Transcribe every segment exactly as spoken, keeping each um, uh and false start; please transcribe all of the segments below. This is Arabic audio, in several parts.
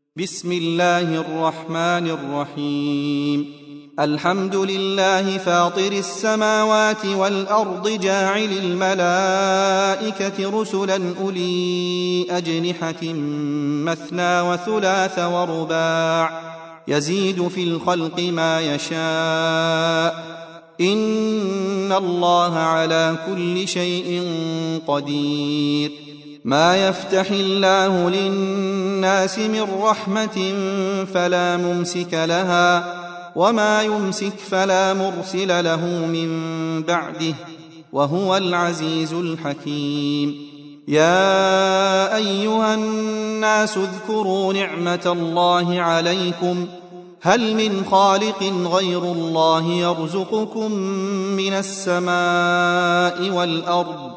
بسم الله الرحمن الرحيم. الحمد لله فاطر السماوات والأرض جاعل الملائكة رسلا أولي أجنحة مثنى وثلاث ورباع يزيد في الخلق ما يشاء إن الله على كل شيء قدير. ما يفتح الله للناس من رحمة فلا ممسك لها وما يمسك فلا مرسل له من بعده وهو العزيز الحكيم. يا أيها الناس اذكروا نعمة الله عليكم هل من خالق غير الله يرزقكم من السماء والأرض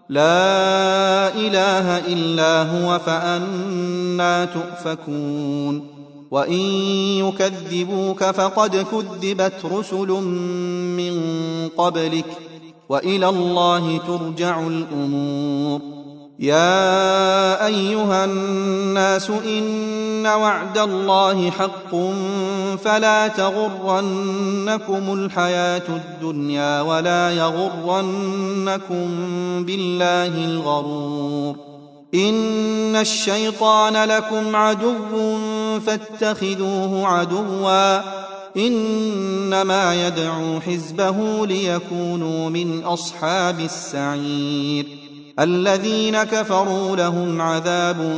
لا إله إلا هو فأنى تؤفكون. وإن يكذبوك فقد كذبت رسل من قبلك وإلى الله ترجع الأمور. يا أيها الناس إن وعد الله حق فلا تغرنكم الحياة الدنيا ولا يغرنكم بالله الغرور. إن الشيطان لكم عدو فاتخذوه عدوا إنما يدعو حزبه ليكونوا من أصحاب السعير. الذين كفروا لهم عذاب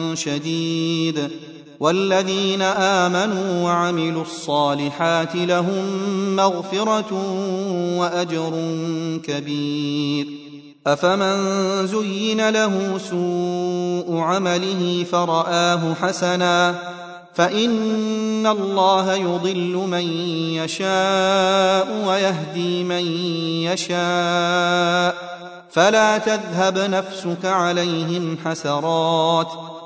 شديد والذين آمنوا وعملوا الصالحات لهم مغفرة وأجر كبير. أفمن زين له سوء عمله فرآه حسنا فإن الله يضل من يشاء ويهدي من يشاء فلا تذهب نفسك عليهم حسرات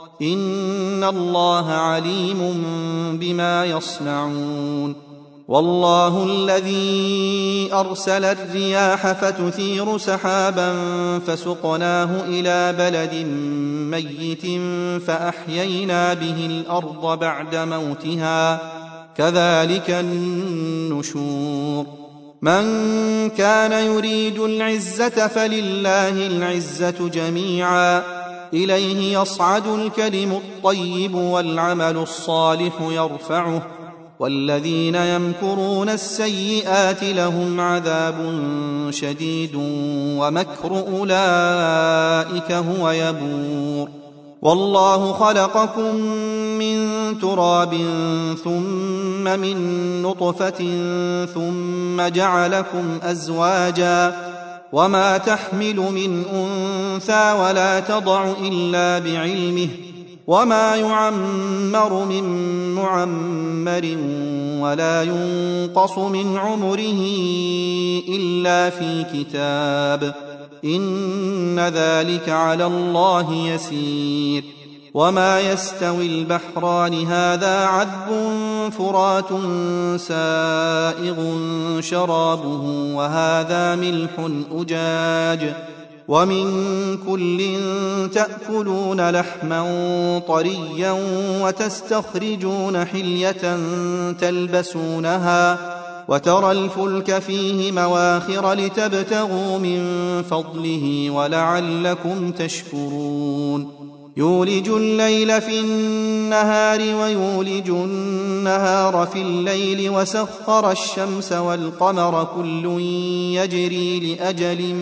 إن الله عليم بما يصنعون. والله الذي أرسل الرياح فتثير سحابا فسقناه إلى بلد ميت فأحيينا به الأرض بعد موتها كذلك النشور. من كان يريد العزة فلله العزة جميعا إليه يصعد الكلم الطيب والعمل الصالح يرفعه والذين يمكرون السيئات لهم عذاب شديد ومكر أولئك هو يبور. والله خلقكم من تراب ثم من نطفة ثم جعلكم أزواجا وما تحمل من أنثى ولا تضع إلا بعلمه وما يعمر من معمر ولا ينقص من عمره إلا في كتاب إن ذلك على الله يسير. وما يستوي البحران هذا عذب فرات سائغ شرابه وهذا ملح أجاج ومن كل تأكلون لحما طريا وتستخرجون حلية تلبسونها وترى الفلك فيه مواخر لتبتغوا من فضله ولعلكم تشكرون. يولج الليل في النهار ويولج النهار في الليل وسخر الشمس والقمر كل يجري لأجل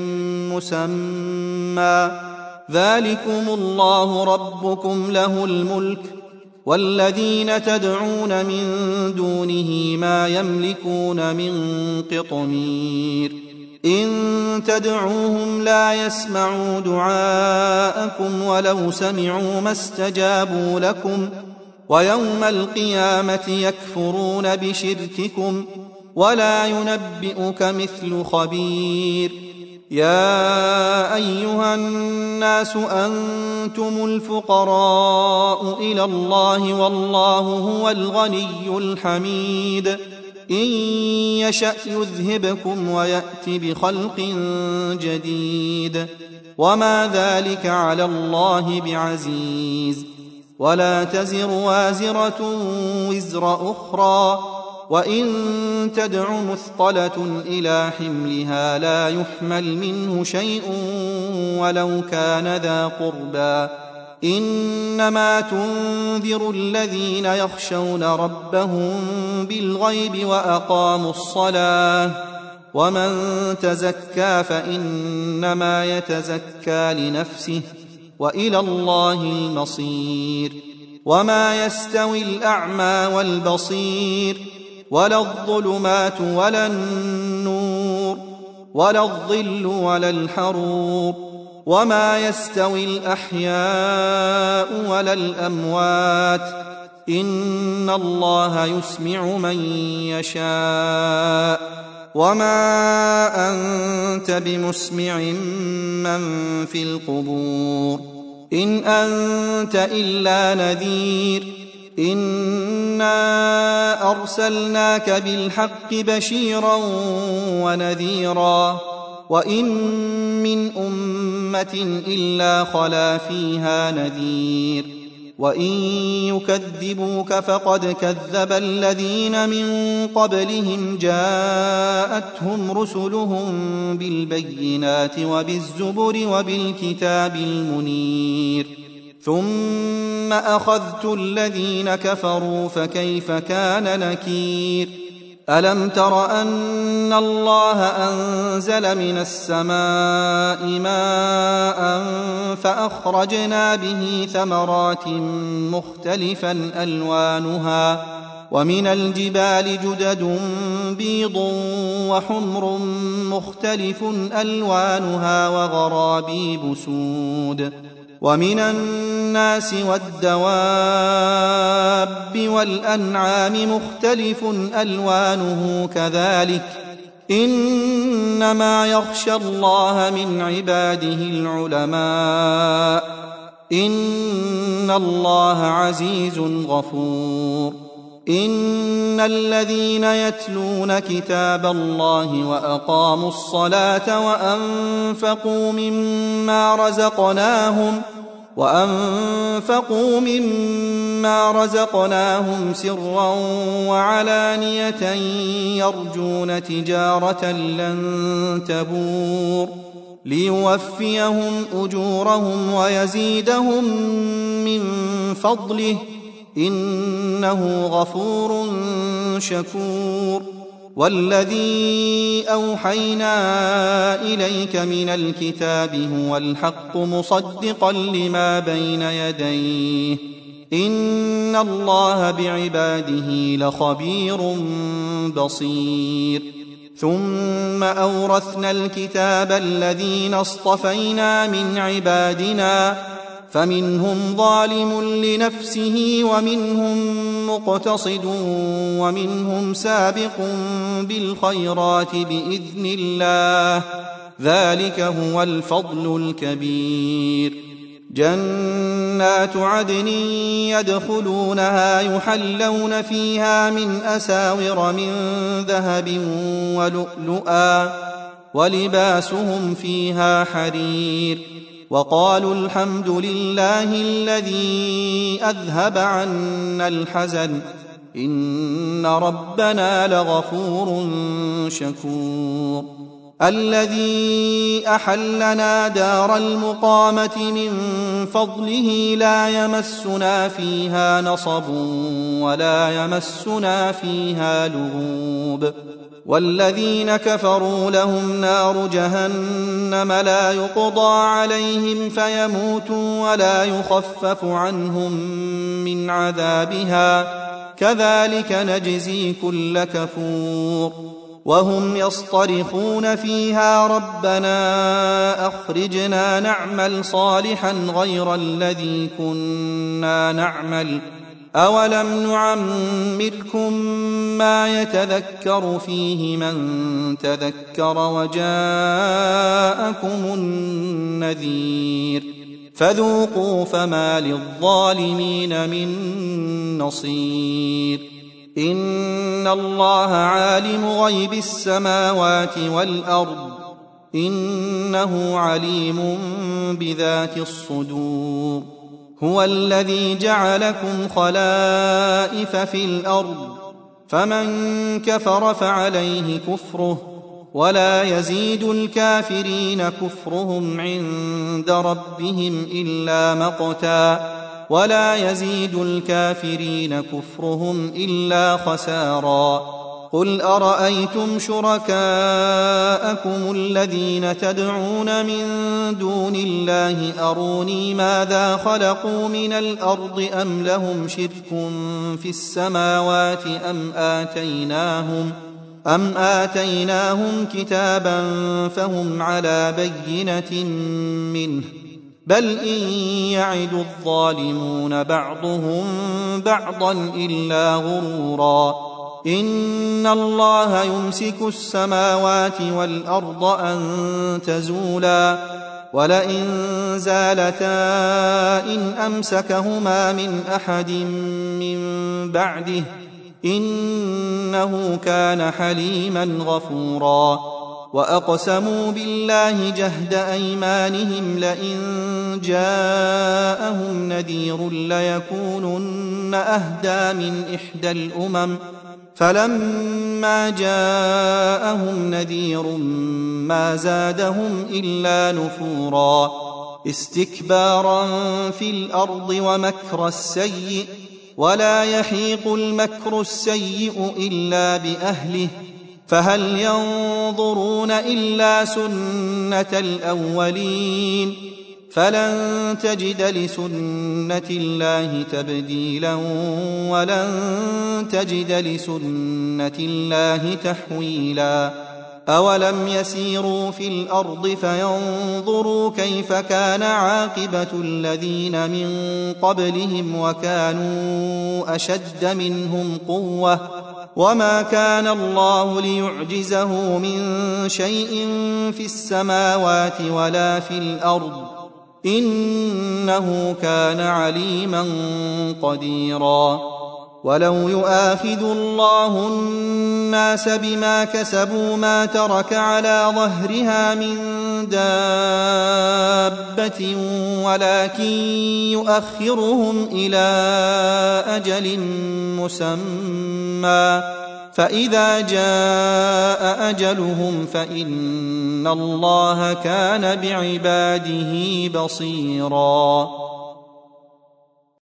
مسمى ذلكم الله ربكم له الملك والذين تدعون من دونه ما يملكون من قطمير. إن تدعوهم لا يسمعوا دعاءكم ولو سمعوا ما استجابوا لكم ويوم القيامة يكفرون بشرككم ولا ينبئك مثل خبير. يا أيها الناس أنتم الفقراء إلى الله والله هو الغني الحميد. إن يشأ يذهبكم ويأت بخلق جديد وما ذلك على الله بعزيز. ولا تزر وازرة وزر أخرى، وإن تدع مثقلة إلى حملها لا يحمل منه شيء ولو كان ذا قربى. إنما تنذر الذين يخشون ربهم بالغيب وأقاموا الصلاة، ومن تزكى فإنما يتزكى لنفسه، وإلى الله المصير. وما يستوي الأعمى والبصير، ولا الظلمات ولا النور، ولا الظل ولا الحرور، وما يستوي الأحياء ولا الأموات، إن الله يسمع من يشاء، وما أنت بمسمع من في القبور، إن أنت إلا نذير. إنا أرسلناك بالحق بشيرا ونذيرا، وإن من أمة إلا خلا فيها نذير، وإن يكذبوك فقد كذب الذين من قبلهم جاءتهم رسلهم بالبينات وبالزبر وبالكتاب المنير، ثم أخذت الذين كفروا فكيف كان نكير. ألم تر أن الله أنزل من السماء ماء فأخرجنا به ثمرات مختلفا ألوانها، ومن الجبال جدد بيض وحمر مختلف ألوانها وغرابيب سود، ومن الناس والدواب والأنعام مختلف ألوانه كذلك، إنما يخشى الله من عباده العلماء، إن الله عزيز غفور. إن الذين يتلون كتاب الله وأقاموا الصلاة وأنفقوا مما رزقناهم وأنفقوا مما رزقناهم سرا وعلانية يرجون تجارة لن تبور ليوفيهم أجورهم ويزيدهم من فضله، إنه غفور شكور. والذي أوحينا إليك من الكتاب هو الحق مصدقا لما بين يديه، إن الله بعباده لخبير بصير. ثم أورثنا الكتاب الذين اصطفينا من عبادنا، فمنهم ظالم لنفسه ومنهم مقتصد ومنهم سابق بالخيرات بإذن الله، ذلك هو الفضل الكبير. جنات عدن يدخلونها يحلون فيها من أساور من ذهب ولؤلؤا، ولباسهم فيها حرير، وقالوا الحمد لله الذي أذهب عنا الحزن إن ربنا لغفور شكور. الذي أحلنا دار المقامة من فضله لا يمسنا فيها نصب ولا يمسنا فيها لغوب. والذين كفروا لهم نار جهنم لا يقضى عليهم فيموتوا ولا يخفف عنهم من عذابها، كذلك نجزي كل كفور. وهم يصطرخون فيها ربنا أخرجنا نعمل صالحا غير الذي كنا نعمل، أولم نعمركم ما يتذكر فيه من تذكر وجاءكم النذير، فذوقوا فما للظالمين من نصير. إن الله عالم غيب السماوات والأرض، إنه عليم بذات الصدور. هو الذي جعلكم خلائف في الأرض فمن كفر فعليه كفره ولا يزيد الكافرين كفرهم عند ربهم إلا مقتا ولا يزيد الكافرين كفرهم إلا خسارا قل أرأيتم شركاءكم الذين تدعون من دون الله أروني ماذا خلقوا من الأرض أم لهم شرك في السماوات أم آتيناهم أم آتيناهم كتابا فهم على بينة منه بل إن يعد الظالمون بعضهم بعضا إلا غرورا إن الله يمسك السماوات والأرض أن تزولا ولئن زالتا إن أمسكهما من أحد من بعده إنه كان حليما غفورا وأقسموا بالله جهد أيمانهم لئن جاءهم نذير ليكونن أهدى من إحدى الأمم فلما جاءهم نذير ما زادهم إلا نفورا استكبارا في الأرض ومكر السيء ولا يحيق المكر السيء إلا بأهله فهل ينظرون إلا سنة الأولين فلن تجد لسنة الله تبديلا ولن تجد لسنة الله تحويلا أولم يسيروا في الأرض فينظروا كيف كان عاقبة الذين من قبلهم وكانوا أشد منهم قوة وما كان الله ليعجزه من شيء في السماوات ولا في الأرض إنه كان عليما قديرا ولو يؤاخذ الله الناس بما كسبوا ما ترك على ظهرها من دابة ولكن يؤخرهم إلى أجل مسمى فإذا جاء أجلهم فإن الله كان بعباده بصيرا